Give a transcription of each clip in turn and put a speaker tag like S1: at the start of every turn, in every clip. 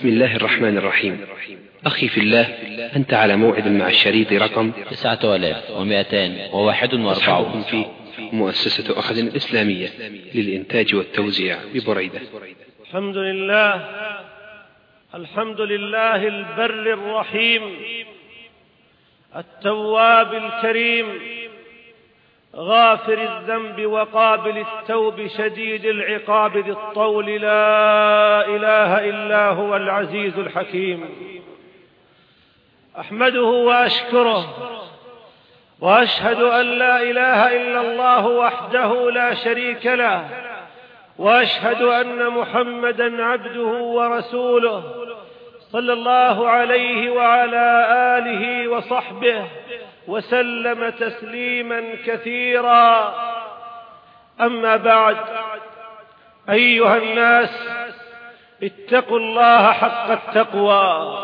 S1: بسم الله الرحمن الرحيم. أخي في الله، أنت على موعد مع الشريط رقم
S2: 9241
S1: في مؤسسة أخذ الإسلامية للإنتاج والتوزيع ببريدة.
S3: الحمد لله البر الرحيم التواب الكريم غافر الذنب وقابل التوب شديد العقاب ذي الطول، لا إله إلا هو العزيز الحكيم. أحمده وأشكره وأشهد أن لا إله إلا الله وحده لا شريك له، وأشهد أن محمدًا عبده ورسوله صلى الله عليه وعلى آله وصحبه وسلم تسليما كثيرا. أما بعد، أيها الناس، اتقوا الله حق التقوى.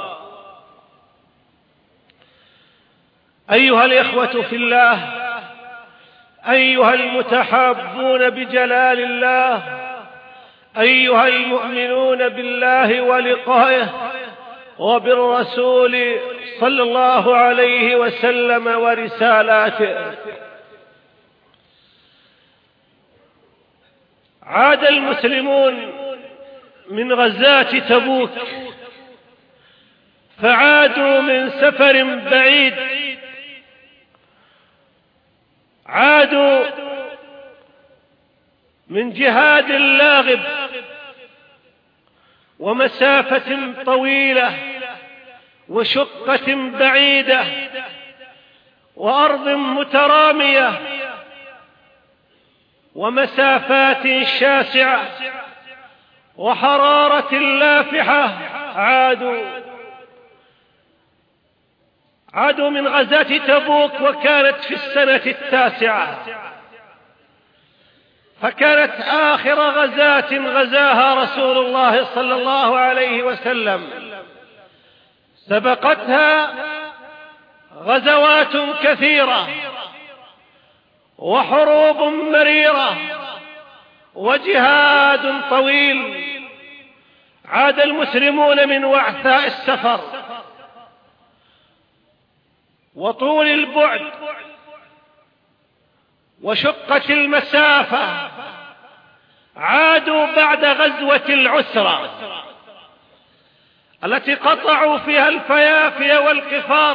S3: أيها الإخوة في الله، أيها المتحابون بجلال الله، أيها المؤمنون بالله ولقائه وبالرسول صلى الله عليه وسلم ورسالاته، عاد المسلمون من غزاة تبوك، فعادوا من سفر بعيد، عادوا من جهاد لاغب ومسافة طويلة وشقة بعيدة وأرض مترامية ومسافات شاسعة وحرارة لافحة. عادوا من غزاة تبوك، وكانت في السنة 9، فكانت آخر غزاة غزاها رسول الله صلى الله عليه وسلم. سبقتها غزوات كثيرة وحروب مريرة وجهاد طويل. عاد المسلمون من وعثاء السفر وطول البعد وشقة المسافة، عادوا بعد غزوة العسرة التي قطعوا فيها الفيافي والقفار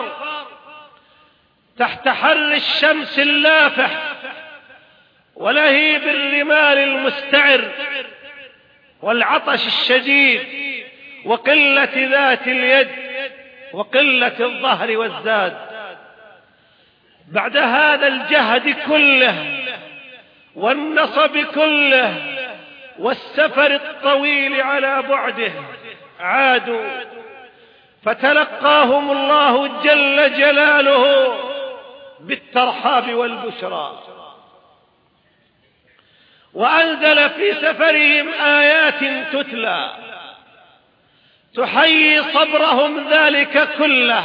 S3: تحت حر الشمس اللافح ولهيب الرمال المستعر والعطش الشديد وقلة ذات اليد وقلة الظهر والزاد. بعد هذا الجهد كله والنصب كله والسفر الطويل على بعده، عادوا فتلقاهم الله جل جلاله بالترحاب والبشرى، وأنزل في سفرهم آيات تتلى تحيي صبرهم ذلك كله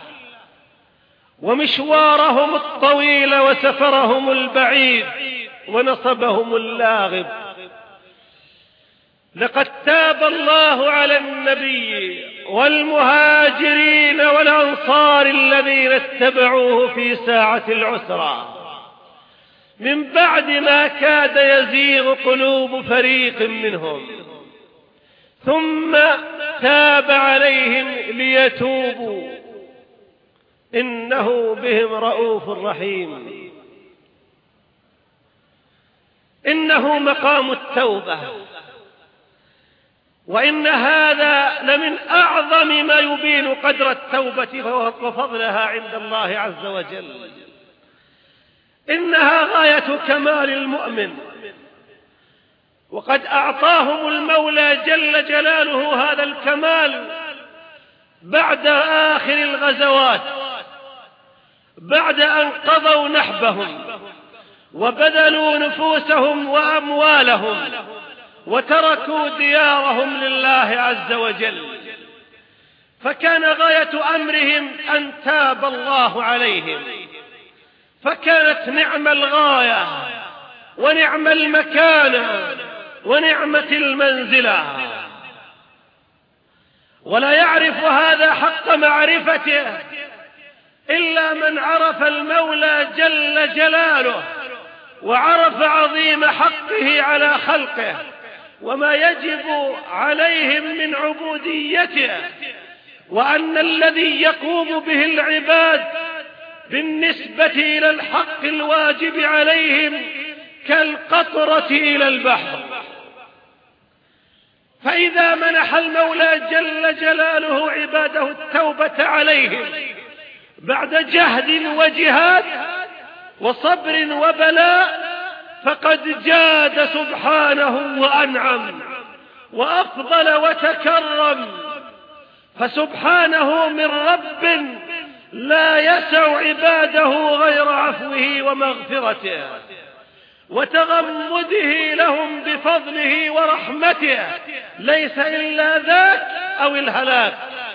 S3: ومشوارهم الطويل وسفرهم البعيد ونصبهم اللاغب. لقد تاب الله على النبي والمهاجرين والأنصار الذين اتبعوه في ساعة العسرة من بعد ما كاد يزيغ قلوب فريق منهم، ثم تاب عليهم ليتوبوا، إنه بهم رؤوف رحيم. إنه مقام التوبة، وإن هذا لمن أعظم ما يبين قدر التوبة وفضلها عند الله عز وجل. إنها غاية كمال المؤمن، وقد أعطاهم المولى جل جلاله هذا الكمال بعد آخر الغزوات، بعد أن قضوا نحبهم وبذلوا نفوسهم وأموالهم وتركوا ديارهم لله عز وجل، فكان غاية أمرهم أن تاب الله عليهم، فكانت نعم الغاية ونعم المكانة ونعمة المنزلة. ولا يعرف هذا حق معرفته إلا من عرف المولى جل جلاله وعرف عظيم حقه على خلقه وما يجب عليهم من عبوديته، وأن الذي يقوم به العباد بالنسبة إلى الحق الواجب عليهم كالقطرة إلى البحر. فإذا منح المولى جل جلاله عباده التوبة عليهم بعد جهد وجهاد وصبر وبلاء فقد جاد سبحانه وأنعم وأفضل وتكرم، فسبحانه من رب لا يسع عباده غير عفوه ومغفرته وتغمده لهم بفضله ورحمته، ليس إلا ذاك أو الهلاك.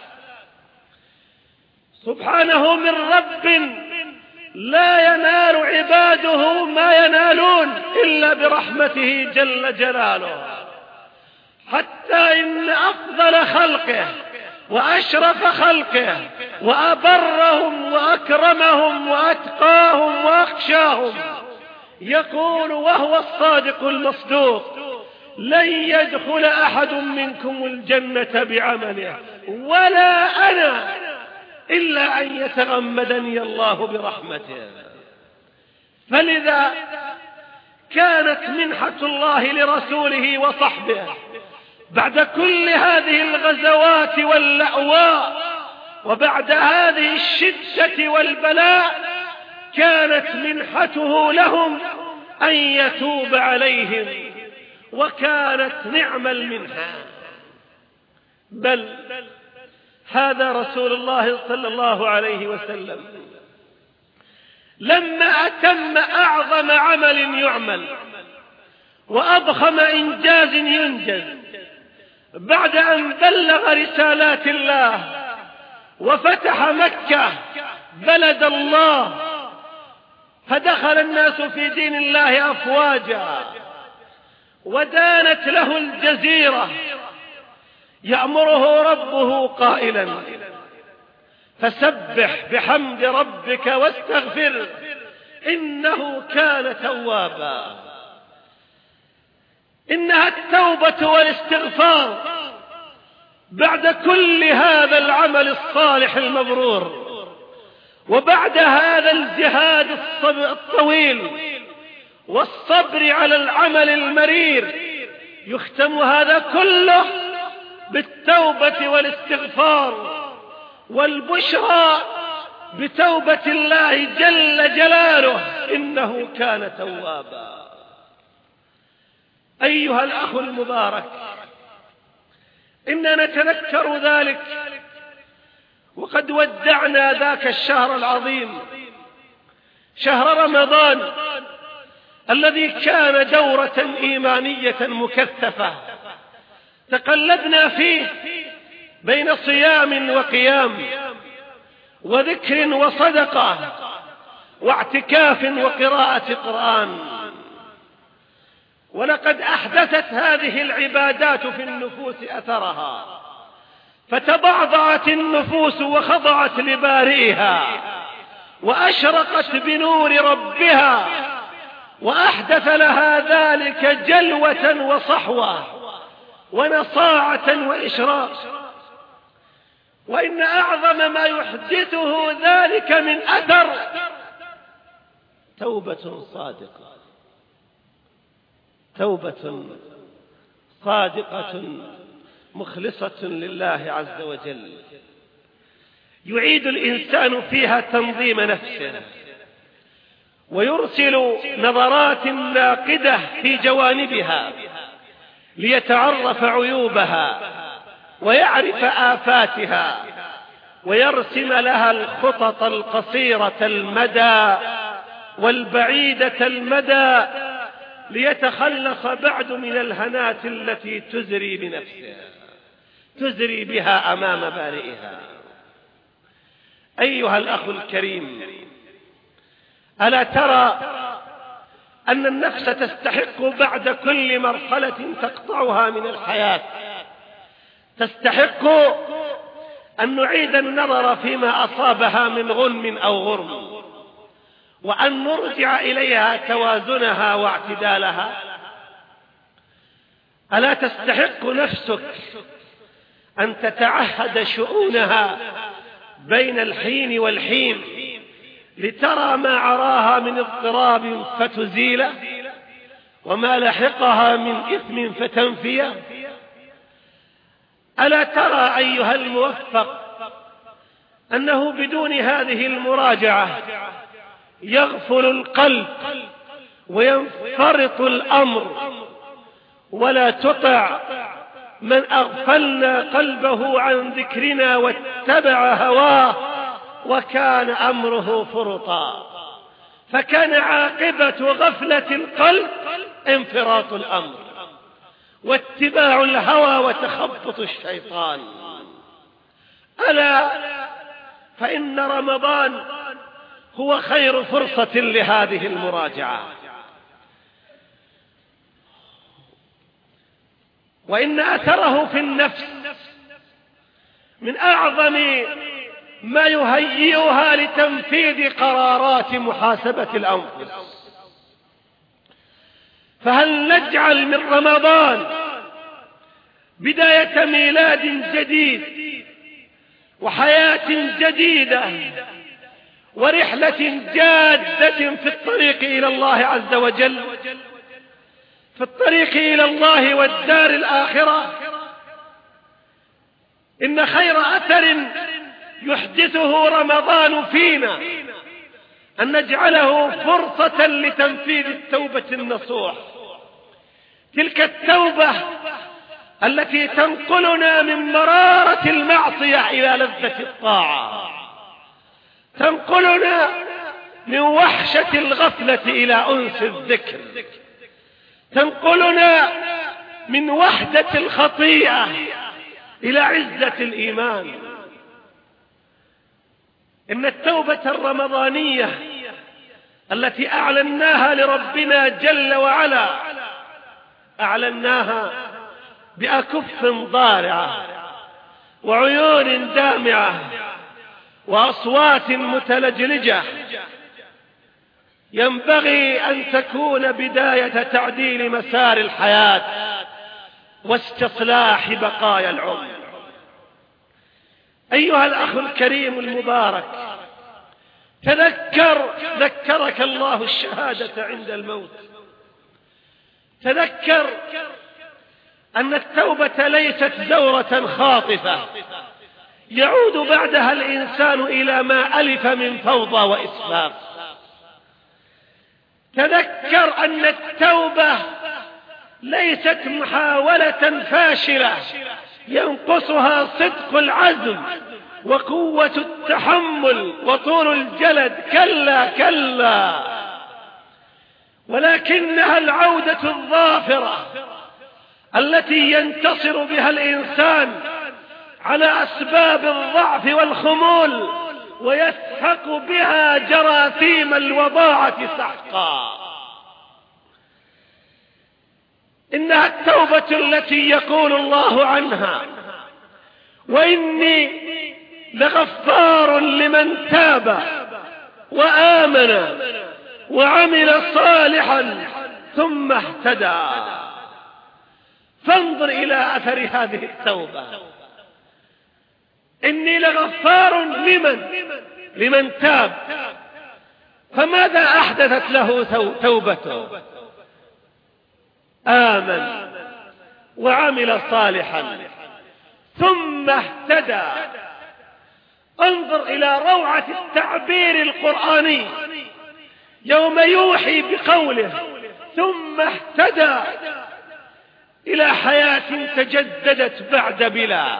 S3: سبحانه من رب لا ينال عباده ما ينالون إلا برحمته جل جلاله، حتى إن أفضل خلقه وأشرف خلقه وأبرهم وأكرمهم وأتقاهم وأخشاهم يقول وهو الصادق المصدوق: لن يدخل أحد منكم الجنة بعمله ولا أنا إلا أن يتغمدني الله برحمته. فلذا كانت منحة الله لرسوله وصحبه بعد كل هذه الغزوات واللأواء وبعد هذه الشدة والبلاء كانت منحته لهم أن يتوب عليهم، وكانت نعم المنحة. بل هذا رسول الله صلى الله عليه وسلم لما أتم أعظم عمل يعمل وأضخم إنجاز ينجز بعد أن بلغ رسالات الله وفتح مكة بلد الله فدخل الناس في دين الله أفواجا ودانت له الجزيرة، يأمره ربه قائلا: فسبح بحمد ربك واستغفر إنه كان توابا. إنها التوبة والاستغفار بعد كل هذا العمل الصالح المبرور وبعد هذا الجهاد الطويل والصبر على العمل المرير يختم هذا كله بالتوبة والاستغفار والبشرى بتوبة الله جل جلاله إنه كان توابا. أيها الأخ المبارك، إننا نتذكر ذلك وقد ودعنا ذاك الشهر العظيم شهر رمضان الذي كان دورة إيمانية مكثفة تقلبنا فيه بين صيام وقيام وذكر وصدقة واعتكاف وقراءة قرآن. ولقد أحدثت هذه العبادات في النفوس أثرها، فتبعضعت النفوس وخضعت لبارئها وأشرقت بنور ربها، وأحدث لها ذلك جلوة وصحوة ونصاعة وإشراق. وإن أعظم ما يحدثه ذلك من أثر توبة صادقة، توبة صادقة مخلصة لله عز وجل يعيد الإنسان فيها تنظيم نفسه ويرسل نظرات ناقدة في جوانبها ليتعرف عيوبها ويعرف آفاتها ويرسم لها الخطط القصيرة المدى والبعيدة المدى ليتخلص بعد من الهنات التي تزري بنفسها تزري بها أمام بارئها. أيها الأخ الكريم، ألا ترى أن النفس تستحق بعد كل مرحلة تقطعها من الحياة تستحق أن نعيد النظر فيما أصابها من غنم أو غرم، وأن نرجع إليها توازنها واعتدالها. ألا تستحق نفسك أن تتعهد شؤونها بين الحين والحين لترى ما عراها من اضطراب فتزيله، وما لحقها من إثم فتنفيه؟ ألا ترى أيها الموفق أنه بدون هذه المراجعة يغفل القلب وينفرط الأمر، ولا تطع من أغفلنا قلبه عن ذكرنا واتبع هواه وكان أمره فرطا. فكان عاقبة غفلة القلب انفراط الأمر واتباع الهوى وتخبط الشيطان. ألا فإن رمضان هو خير فرصة لهذه المراجعة، وإن أثره في النفس من أعظم ما يهيئها لتنفيذ قرارات محاسبة الأنفس. فهل نجعل من رمضان بداية ميلاد جديد وحياة جديدة ورحلة جادة في الطريق إلى الله عز وجل، في الطريق إلى الله والدار الآخرة؟ إن خير أثر يحدثه رمضان فينا أن نجعله فرصة لتنفيذ التوبة النصوح، تلك التوبة التي تنقلنا من مرارة المعصية إلى لذة الطاعة، تنقلنا من وحشة الغفلة إلى أنس الذكر، تنقلنا من وحدة الخطيئة إلى عزة الإيمان. إن التوبة الرمضانية التي أعلناها لربنا جل وعلا أعلناها بأكف ضارعة وعيون دامعة وأصوات متلجلجة، ينبغي أن تكون بداية تعديل مسار الحياة واستصلاح بقايا العمر. أيها الأخ الكريم المبارك، ذكرك الله الشهادة عند الموت. تذكر أن التوبة ليست زورة خاطفة يعود بعدها الإنسان إلى ما ألف من فوضى وإسفاف. تذكر أن التوبة ليست محاولة فاشلة ينقصها صدق العزم وقوة التحمل وطول الجلد، كلا كلا، ولكنها العودة الظافرة التي ينتصر بها الإنسان على أسباب الضعف والخمول ويسحق بها جراثيم الوضاعة سحقا. إنها التوبة التي يقول الله عنها: وإني لغفار لمن تاب وآمن وعمل صالحا ثم اهتدى. فانظر إلى أثر هذه التوبة. إني لغفار لمن تاب، فماذا أحدثت له توبته؟ آمن وعمل صالحا ثم اهتدى. انظر إلى روعة التعبير القرآني يوم يوحي بقوله ثم اهتدى إلى حياة تجددت بعد بلا،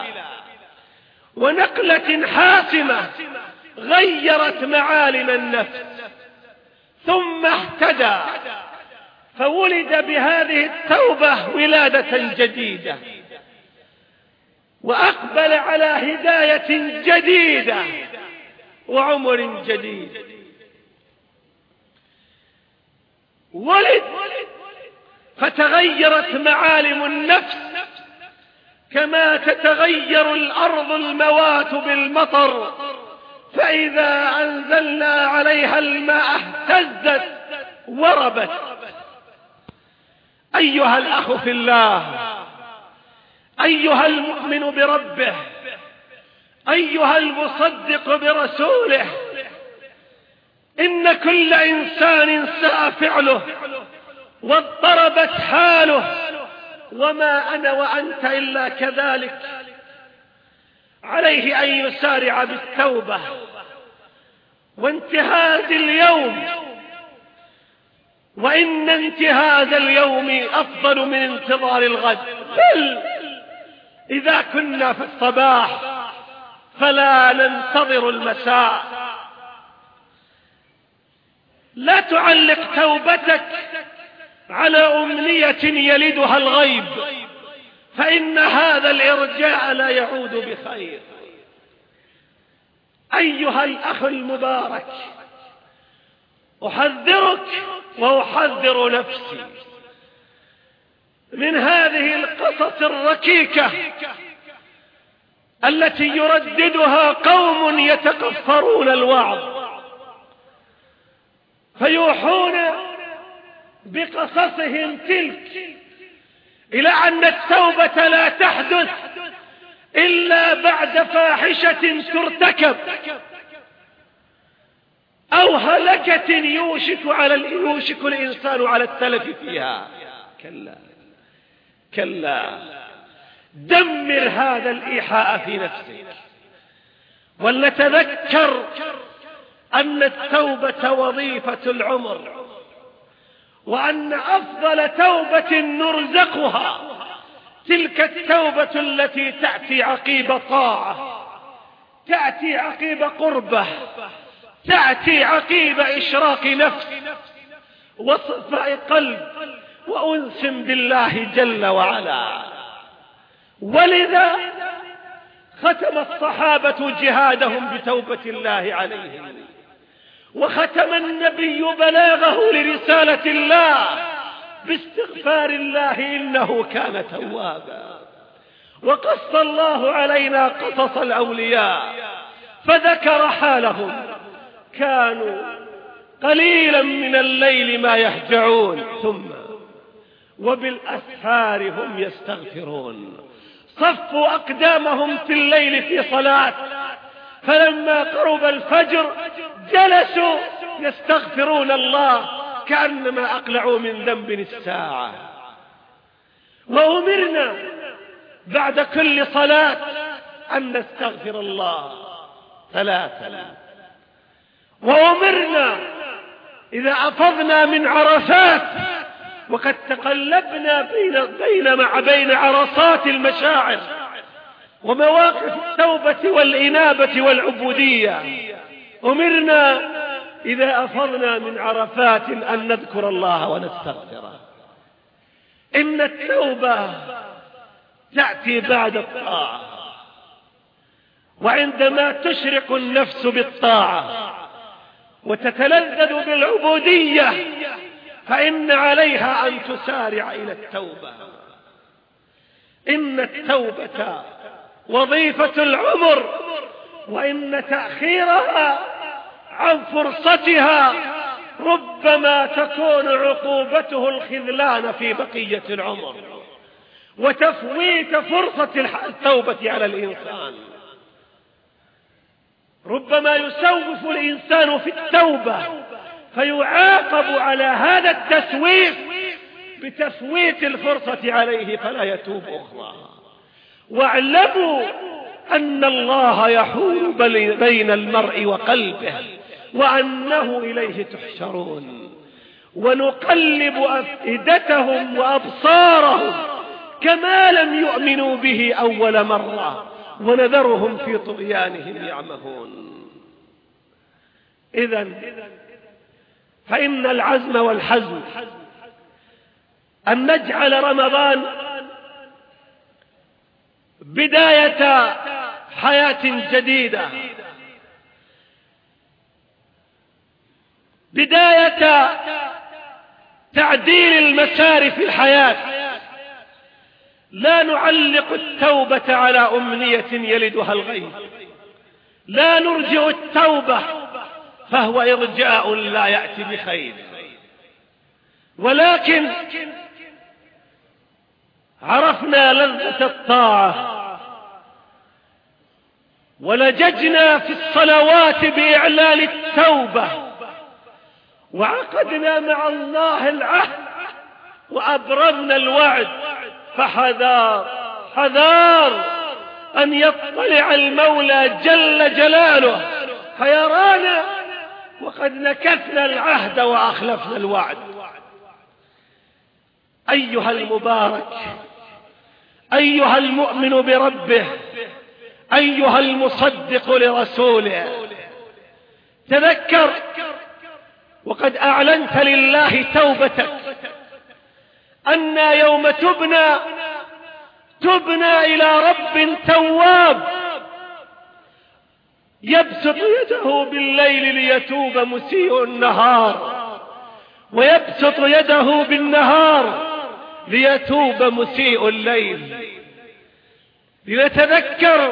S3: ونقلة حاسمة غيرت معالم النفس. ثم اهتدى، فولد بهذه التوبة ولادة جديدة، وأقبل على هداية جديدة وعمر جديد. ولد فتغيرت معالم النفس، كما تتغير الأرض الموات بالمطر، فإذا أنزلنا عليها الماء اهتزت وربت. أيها الأخ في الله، أيها المؤمن بربه، أيها المصدق برسوله، إن كل إنسان ساء فعله واضطربت حاله، وما أنا وأنت إلا كذلك. عليه أن يسارع بالتوبة وانتهاز اليوم، وإن انتهاز اليوم أفضل من انتظار الغد. بل إذا كنا في الصباح فلا ننتظر المساء. لا تعلق توبتك على أمنية يلدها الغيب، فإن هذا الإرجاء لا يعود بخير. أيها الأخ المبارك، أحذرك وأحذر نفسي من هذه القصص الركيكة التي يرددها قوم يتكفرون الوعظ، فيوحون بقصصهم تلك إلى أن التوبة لا تحدث إلا بعد فاحشة ترتكب أو هلكة يوشك الإنسان على التلف فيها. كلا كلا، دمر هذا الإيحاء في نفسك، ولنتذكر أن التوبة وظيفة العمر، وأن أفضل توبة نرزقها تلك التوبة التي تأتي عقيب طاعة، تأتي عقيب قربة، تأتي عقيب إشراق نفس وصفاء قلب وأنس بالله جل وعلا. ولذا ختم الصحابة جهادهم بتوبة الله عليهم، وختم النبي بلاغه لرسالة الله باستغفار الله إنه كان توابا. وقص الله علينا قصص الأولياء فذكر حالهم، كانوا قليلا من الليل ما يهجعون ثم وبالأسحار هم يستغفرون. صفوا أقدامهم في الليل في صلاة، فلما قرب الفجر جلسوا يستغفرون الله كأنما أقلعوا من ذنب الساعة. وأمرنا بعد كل صلاة أن نستغفر الله 3. وأمرنا إذا أفضنا من عرفات، وقد تقلبنا بين عرصات المشاعر ومواقف التوبة والإنابة والعبودية، أمرنا إذا أفضنا من عرفات أن نذكر الله ونستغفره. إن التوبة تأتي بعد الطاعة، وعندما تشرق النفس بالطاعة وتتلذذ بالعبودية فإن عليها أن تسارع إلى التوبة. إن التوبة وظيفة العمر، وإن تأخيرها عن فرصتها ربما تكون عقوبته الخذلان في بقية العمر وتفويت فرصة التوبة على الإنسان. ربما يسوف الإنسان في التوبة فيعاقب على هذا التسويف بتفويت الفرصة عليه فلا يتوب أخرى. واعلموا أن الله يحول بين المرء وقلبه وأنه إليه تحشرون. ونقلب أفئدتهم وأبصارهم كما لم يؤمنوا به أول مرة ونذرهم في طغيانهم يعمهون. إذن فإن العزم والحزم أن نجعل رمضان بداية حياة جديدة، بداية تعديل المسار في الحياة، لا نعلق التوبة على أمنية يلدها الغيب، لا نرجع التوبة فهو إرجاء لا يأتي بخير، ولكن عرفنا لذة الطاعة ولججنا في الصلوات بإعلان التوبة، وعقدنا مع الله العهد وأبرمنا الوعد، فحذار حذار أن يطلع المولى جل جلاله فيرانا وقد نكثنا العهد وأخلفنا الوعد. أيها المبارك، أيها المؤمن بربه، أيها المصدق لرسوله، تذكر وقد أعلنت لله توبتك أن يوم تبنى إلى رب تواب يبسط يده بالليل ليتوب مسيء النهار، ويبسط يده بالنهار ليتوب مسيء الليل. لنتذكر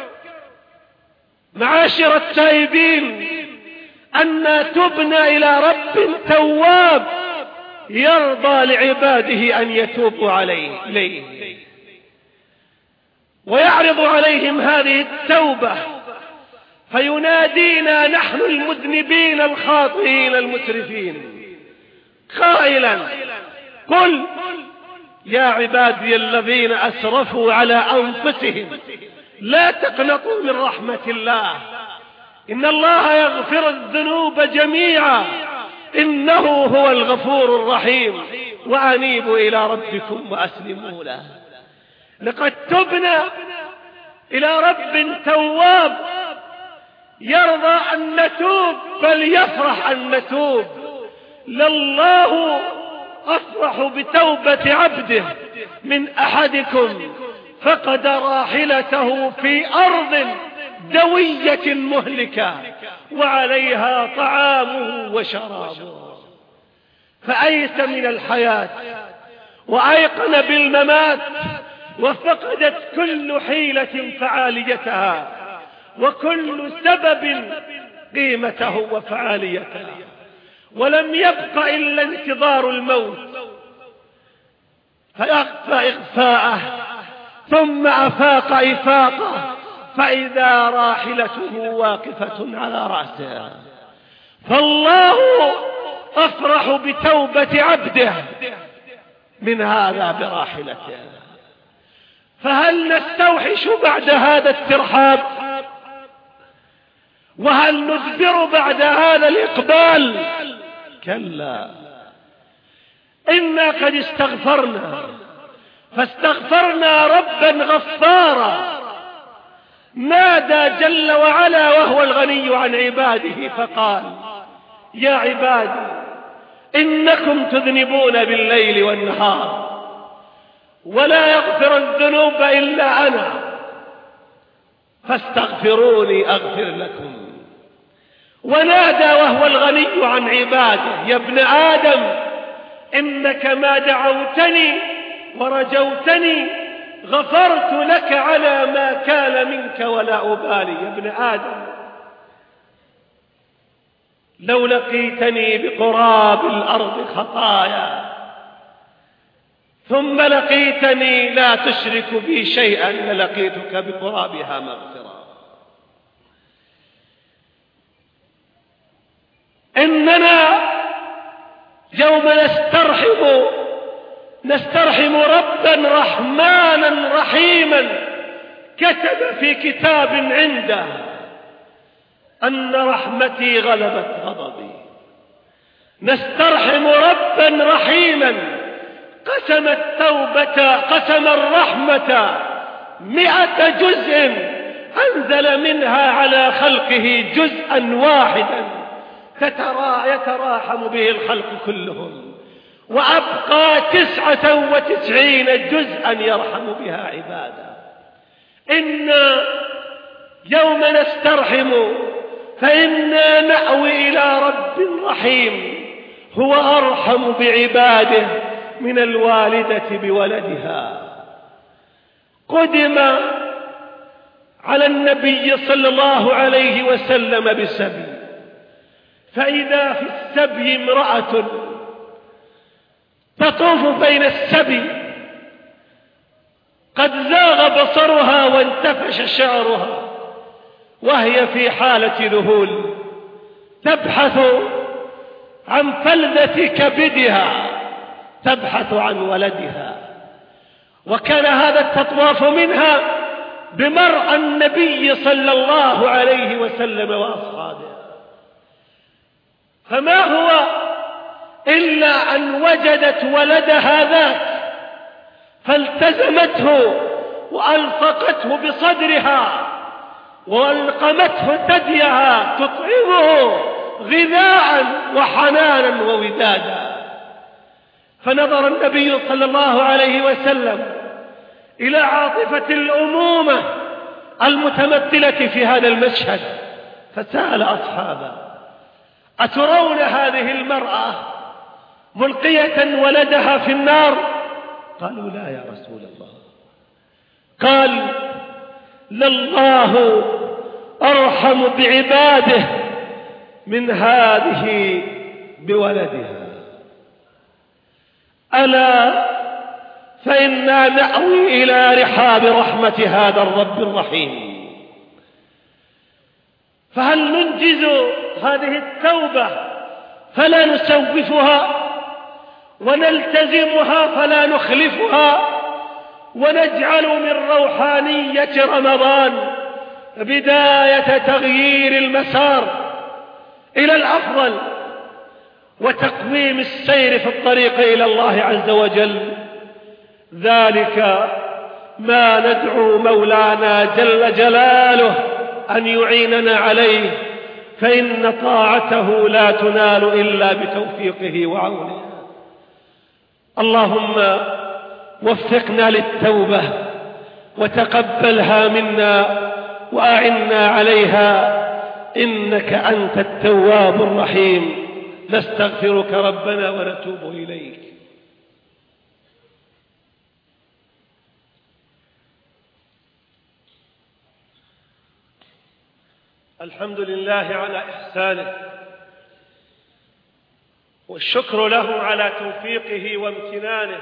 S3: معاشر التائبين أن تبنى إلى رب تواب يرضى لعباده أن يتوبوا عليه ويعرض عليهم هذه التوبة، فينادينا نحن المذنبين الخاطئين المسرفين قائلا: قل يا عبادي الذين أسرفوا على أنفسهم لا تقنطوا من رحمة الله إن الله يغفر الذنوب جميعا إنه هو الغفور الرحيم وأنيبوا إلى ربكم وأسلموا له. لقد تبنا إلى رب تواب يرضى أن نتوب بل يفرح أن نتوب. لله أفرح بتوبة عبده من أحدكم فقد راحلته في أرض دوية مهلكة وعليها طعامه وشرابه، فأيس من الحياة وأيقن بالممات، وفقدت كل حيلة فعاليتها وكل سبب قيمته وفعاليتها، ولم يبق إلا انتظار الموت فأخفى إخفاءه ثم أفاق إفاقه فإذا راحلته واقفة على رأسه. فالله أفرح بتوبة عبده من هذا براحلته. فهل نستوحش بعد هذا الترحاب؟ وهل ندبر بعد هذا الإقبال؟ كلا، إنا قد استغفرنا فاستغفرنا ربا غفارا نادى جل وعلا وهو الغني عن عباده فقال: يا عبادي إنكم تذنبون بالليل والنهار ولا يغفر الذنوب إلا أنا فاستغفروني أغفر لكم. ونادى وهو الغني عن عباده: يا ابن آدم إنك ما دعوتني ورجوتني غفرت لك على ما كان منك ولا أبالي. يا ابن آدم لو لقيتني بقراب الأرض خطايا ثم لقيتني لا تشرك بي شيئا للقيتك بقرابها مغفرة. إننا يوم نسترحم ربا رحمانا رحيما كتب في كتاب عنده أن رحمتي غلبت غضبي. نسترحم ربا رحيما قسم الرحمة 100 جزء أنزل منها على خلقه جزءا واحدا يتراحم به الخلق كلهم، وأبقى 99 جزءا يرحم بها عباده. إنا يوم نسترحم فإنا نأوي إلى رب رحيم هو أرحم بعباده من الوالدة بولدها. قدم على النبي صلى الله عليه وسلم بسبي، فإذا في السبي امرأة تطوف بين السبي قد زاغ بصرها وانتفش شعرها، وهي في حالة ذهول تبحث عن فلذة كبدها، تبحث عن ولدها. وكان هذا التطواف منها بمرأى النبي صلى الله عليه وسلم وأصحابه، فما هو إلا أن وجدت ولدها ذاك فالتزمته وألصقته بصدرها وألقمته ثديها تطعمه غذاء وحنانا وودادا. فنظر النبي صلى الله عليه وسلم إلى عاطفة الأمومة المتمثلة في هذا المشهد، فسأل أصحابه: أترون هذه المرأة ملقية ولدها في النار؟ قالوا: لا يا رسول الله. قال: لله أرحم بعباده من هذه بولدها، ألا فإنا نأوي إلى رحاب رحمة هذا الرب الرحيم. فهل ننجز هذه التوبة فلا نسوفها، ونلتزمها فلا نخلفها، ونجعل من روحانية رمضان بداية تغيير المسار إلى الأفضل وتقويم السير في الطريق إلى الله عز وجل؟ ذلك ما ندعو مولانا جل جلاله أن يعيننا عليه، فإن طاعته لا تنال إلا بتوفيقه وعونه. اللهم وفقنا للتوبة وتقبلها منا وأعنا عليها، إنك أنت التواب الرحيم. نستغفرك ربنا ونتوب إليك. الحمد لله على إحسانه، والشكر له على توفيقه وامتنانه،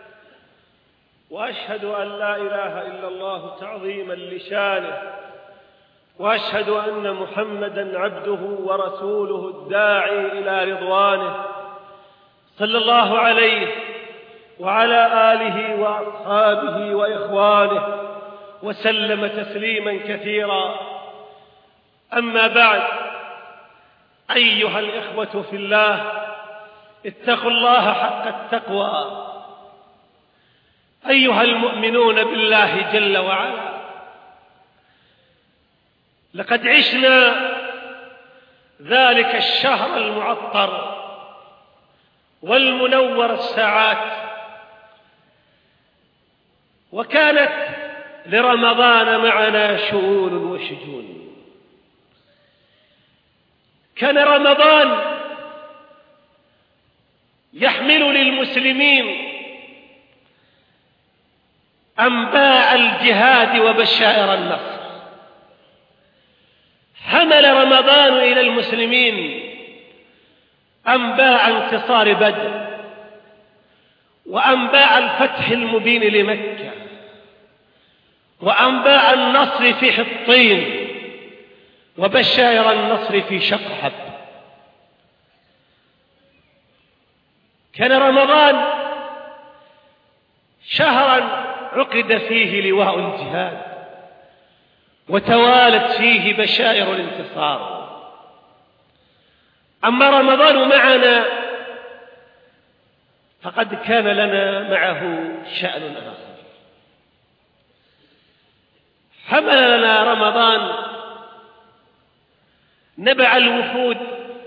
S3: وأشهد أن لا إله إلا الله تعظيما لشانه، وأشهد أن محمدًا عبده ورسوله الداعي إلى رضوانه، صلى الله عليه وعلى آله وأصحابه وإخوانه وسلم تسليما كثيرا. أما بعد، أيها الإخوة في الله، اتقوا الله حق التقوى أيها المؤمنون بالله جل وعلا. لقد عشنا ذلك الشهر المعطر والمنور الساعات، وكانت لرمضان معنا شؤون وشجون. كان رمضان يحمل للمسلمين أنباء الجهاد وبشائر النصر. حمل رمضان إلى المسلمين أنباء انتصار بدر، وأنباء الفتح المبين لمكة، وأنباء النصر في حطين، وبشائر النصر في شقحب. كان رمضان شهرا عقد فيه لواء الجهاد، وتوالت فيه بشائر الانتصار. أما رمضان معنا فقد كان لنا معه شأن آخر. حمل لنا رمضان نبع الوفود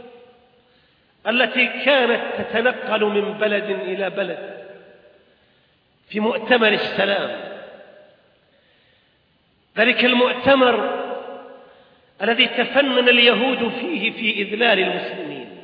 S3: التي كانت تتنقل من بلد إلى بلد في مؤتمر السلام، ذلك المؤتمر الذي تفنن اليهود فيه في إذلال المسلمين،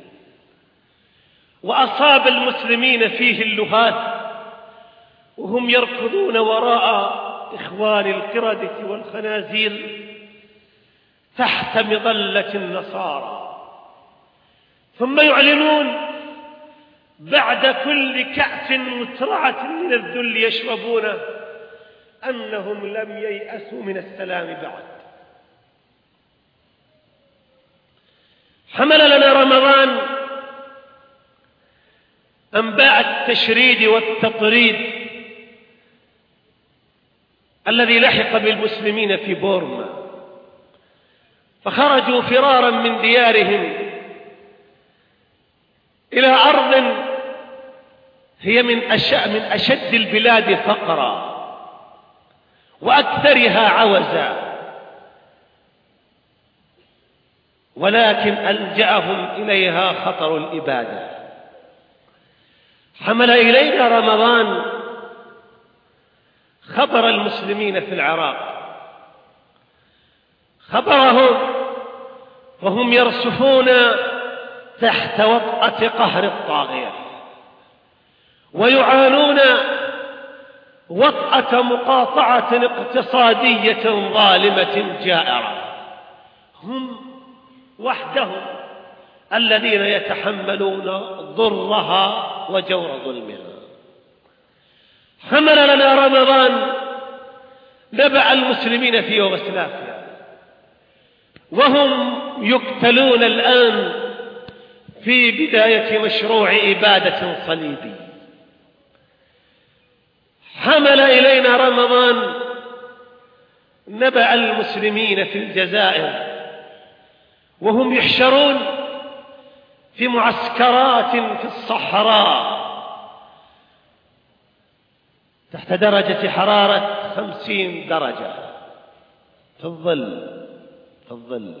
S3: وأصاب المسلمين فيه اللهات وهم يركضون وراء إخوان القردة والخنازير تحت مظلة النصارى، ثم يعلنون بعد كل كأس مترعة من الذل يشربونه أنهم لم ييأسوا من السلام بعد. حمل لنا رمضان أنباء التشريد والتطريد الذي لحق بالمسلمين في بورما، فخرجوا فرارا من ديارهم إلى أرض هي من أشد البلاد فقرا وأكثرها عوزا، ولكن ألجأهم إليها خطر الإبادة. حمل إلينا رمضان خبر المسلمين في العراق، خبرهم وهم يرسفون تحت وطأة قهر الطاغية ويعانون وطأة مقاطعة اقتصادية ظالمة جائرة. هم وحدهم الذين يتحملون ضرها وجور ظلمها. حمل لنا رمضان نبأ المسلمين في يوغوسلافيا وهم يقتلون الآن في بداية مشروع إبادة صليبي. حمل إلينا رمضان نبأ المسلمين في الجزائر وهم يحشرون في معسكرات في الصحراء تحت درجة حرارة 50 درجة في الظل.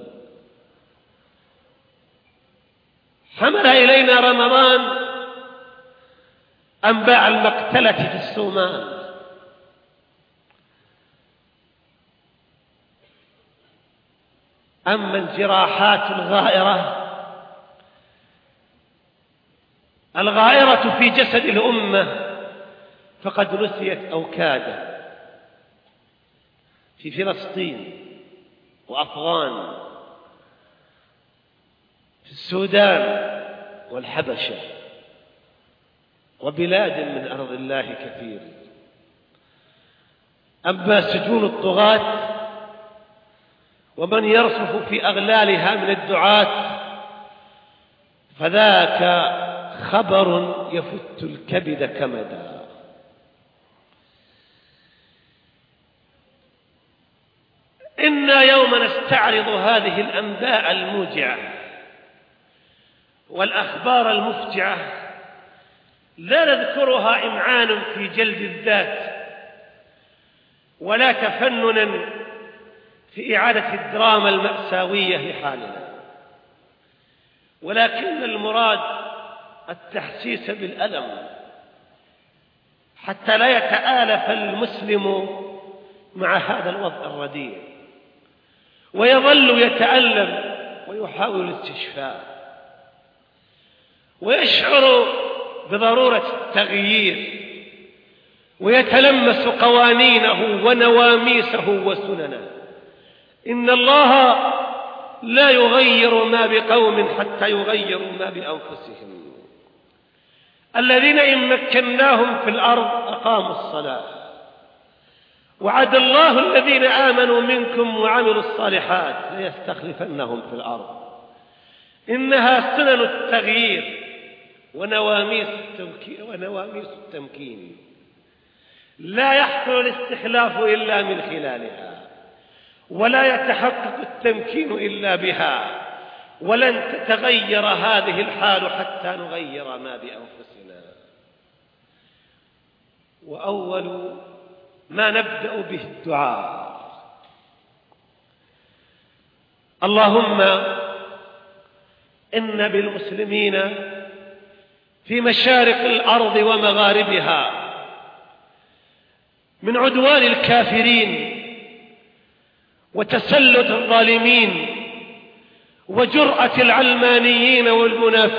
S3: حمل إلينا رمضان أنباء المقتلة في الصومال. أما الجراحات الغائرة في جسد الأمة فقد نسيت أو كاد في فلسطين وأفغان، في السودان والحبشة وبلاد من أرض الله كثير. أما سجون الطغاة ومن يرصف في أغلالها من الدعاة فذاك خبر يفت الكبد كمدا. إنا يوم نستعرض هذه الأنباء الموجعة والأخبار المفجعة لا نذكرها إمعانا في جلد الذات ولا تفننا في إعادة الدراما المأساوية لحالنا، ولكن المراد التحسيس بالألم حتى لا يتآلف المسلم مع هذا الوضع الرديء ويظل يتألم ويحاول الاستشفاء ويشعر بضرورة التغيير ويتلمس قوانينه ونواميسه وسننه. إن الله لا يغير ما بقوم حتى يغيروا ما بأنفسهم. الذين إن مكناهم في الأرض أقاموا الصلاة، وعد الله الذين آمنوا منكم وعملوا الصالحات ليستخلفنهم في الأرض. إنها سنن التغيير ونواميس التمكين، لا يحصل الاستخلاف إلا من خلالها، ولا يتحقق التمكين إلا بها، ولن تتغير هذه الحال حتى نغير ما بأنفسنا. وأول ما نبدأ به الدعاء. اللهم إن بالمسلمين في مشارق الأرض ومغاربها من عدوان الكافرين وتسلط الظالمين وجرأة العلمانيين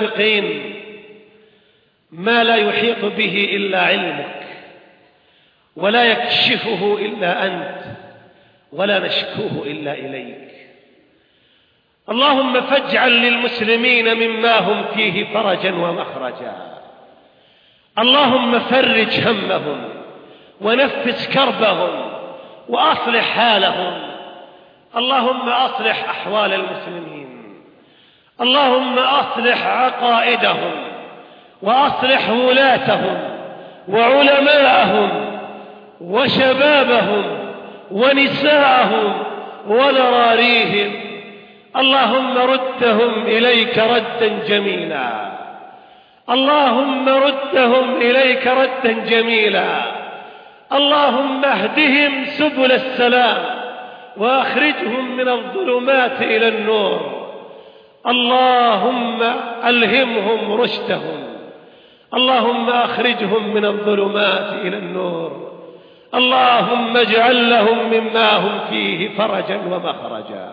S3: والمنافقين ما لا يحيط به إلا علمك، ولا يكشفه إلا أنت ولا نشكوه إلا إليك. اللهم فاجعل للمسلمين مما هم فيه فرجا ومخرجا. اللهم فرج همهم ونفس كربهم وأصلح حالهم. اللهم أصلح أحوال المسلمين. اللهم أصلح عقائدهم وأصلح ولاتهم وعلماءهم وشبابهم ونساءهم وذراريهم. اللهم ردهم إليك ردا جميلا. اللهم ردهم إليك ردا جميلا. اللهم اهدهم سبل السلام وأخرجهم من الظلمات إلى النور. اللهم ألهمهم رشدهم. اللهم أخرجهم من الظلمات إلى النور. اللهم اجعل لهم مما هم فيه فرجا ومخرجا.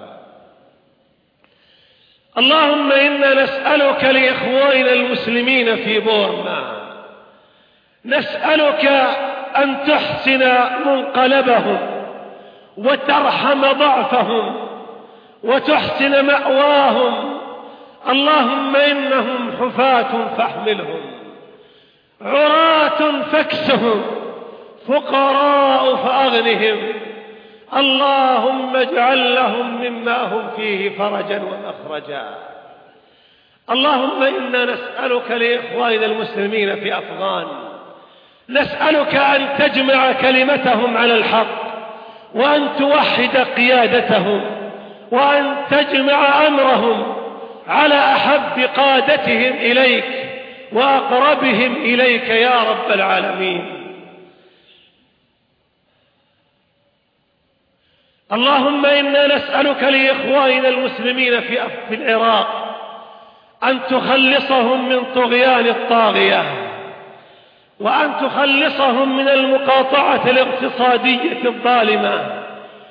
S3: اللهم إنا نسألك لإخواننا المسلمين في بورما، نسألك أن تحسن منقلبهم وترحم ضعفهم وتحسن مأواهم. اللهم إنهم حفاة فاحملهم، عراة فاكسهم، فقراء فأغنهم. اللهم اجعل لهم مما هم فيه فرجا ومخرجا. اللهم إنا نسألك لإخواننا المسلمين في أفغان، نسألك أن تجمع كلمتهم على الحق وأن توحد قيادتهم وأن تجمع أمرهم على أحب قادتهم إليك وأقربهم إليك يا رب العالمين. اللهم إنا نسألك لإخواننا المسلمين في العراق أن تخلصهم من طغيان الطاغية وأن تخلصهم من المقاطعة الاقتصادية الظالمة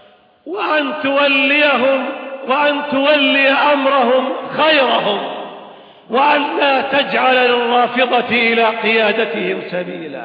S3: وأن تولي أمرهم خيرهم وأن لا تجعل للرافضة إلى قيادتهم سبيلا.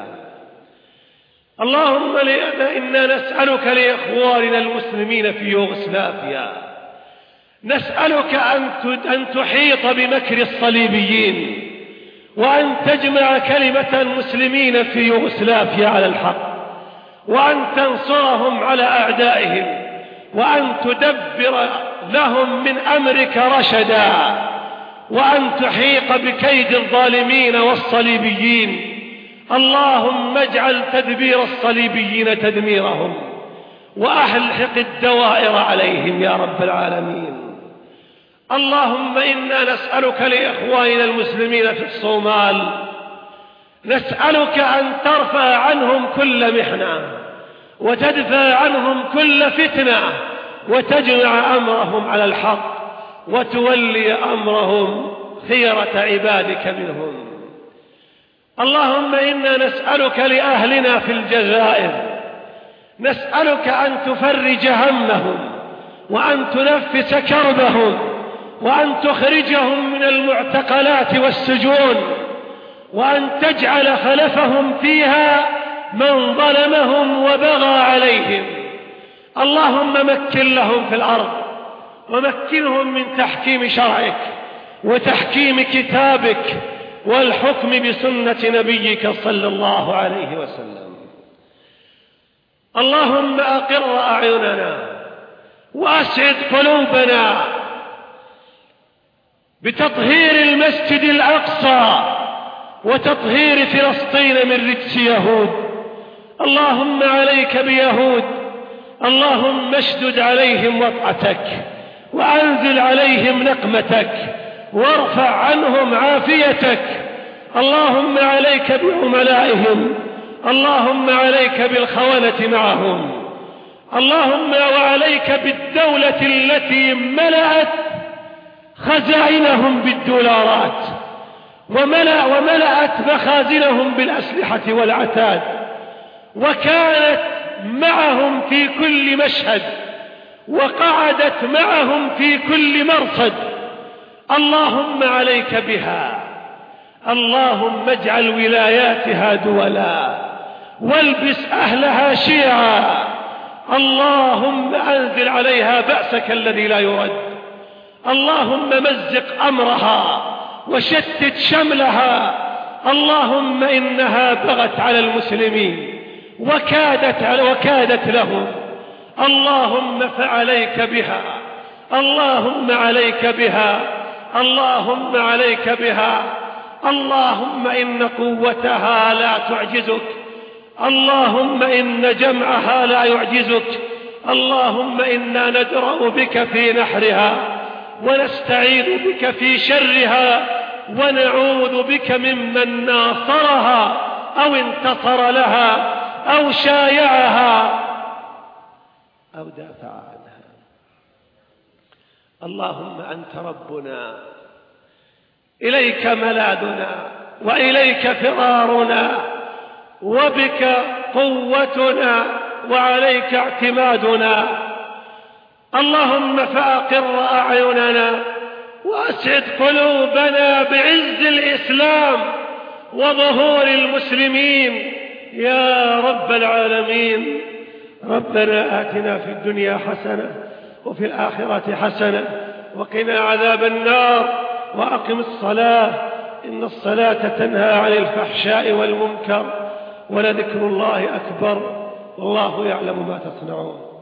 S3: اللهم إنا نسألك لإخواننا المسلمين في يوغوسلافيا، نسألك أن تحيط بمكر الصليبيين وأن تجمع كلمة المسلمين في يوغوسلافيا على الحق وأن تنصرهم على أعدائهم وأن تدبر لهم من أمرك رشدا وأن تحيق بكيد الظالمين والصليبيين. اللهم اجعل تدبير الصليبيين تدميرهم وأحلق الدوائر عليهم يا رب العالمين. اللهم إنا نسألك لإخواننا المسلمين في الصومال، نسألك أن ترفع عنهم كل محنة وتدفع عنهم كل فتنة وتجمع أمرهم على الحق وتولي أمرهم خيرة عبادك منهم. اللهم إنا نسألك لأهلنا في الجزائر، نسألك أن تفرج همهم وأن تنفس كربهم وأن تخرجهم من المعتقلات والسجون وأن تجعل خلفهم فيها من ظلمهم وبغى عليهم. اللهم مكن لهم في الأرض ومكنهم من تحكيم شرعك وتحكيم كتابك والحكم بسنة نبيك صلى الله عليه وسلم. اللهم أقر أعيننا وأسعد قلوبنا بتطهير المسجد الأقصى وتطهير فلسطين من رجس يهود. اللهم عليك بيهود، اللهم اشدد عليهم وطأتك وأنزل عليهم نقمتك وارفع عنهم عافيتك. اللهم عليك بعملائهم، اللهم عليك بالخونة معهم، اللهم وعليك بالدولة التي ملأت خزائنهم بالدولارات وملأت مخازنهم بالأسلحة والعتاد وكانت معهم في كل مشهد وقعدت معهم في كل مرصد. اللهم عليك بها، اللهم اجعل ولاياتها دولا والبس أهلها شيعا. اللهم أنزل عليها بأسك الذي لا يرد. اللهم مزق أمرها وشتت شملها. اللهم إنها بغت على المسلمين وكادت لهم. اللهم فعليك بها. اللهم عليك بها. اللهم عليك بها. اللهم إن قوتها لا تعجزك. اللهم إن جمعها لا يعجزك. اللهم إنا ندرأ بك في نحرها ونستعيذ بك في شرها ونعوذ بك ممن ناصرها أو انتصر لها أو شايعها أو دافع عنها. اللهم أنت ربنا، إليك ملاذنا وإليك فرارنا، وبك قوتنا وعليك اعتمادنا. اللهم فأقر أعيننا وأسعد قلوبنا بعز الإسلام وظهور المسلمين يا رب العالمين. ربنا آتنا في الدنيا حسنة وفي الآخرة حسنة وقنا عذاب النار. وأقم الصلاة إن الصلاة تنهى عن الفحشاء والمنكر ولذكر الله أكبر والله يعلم ما تصنعون.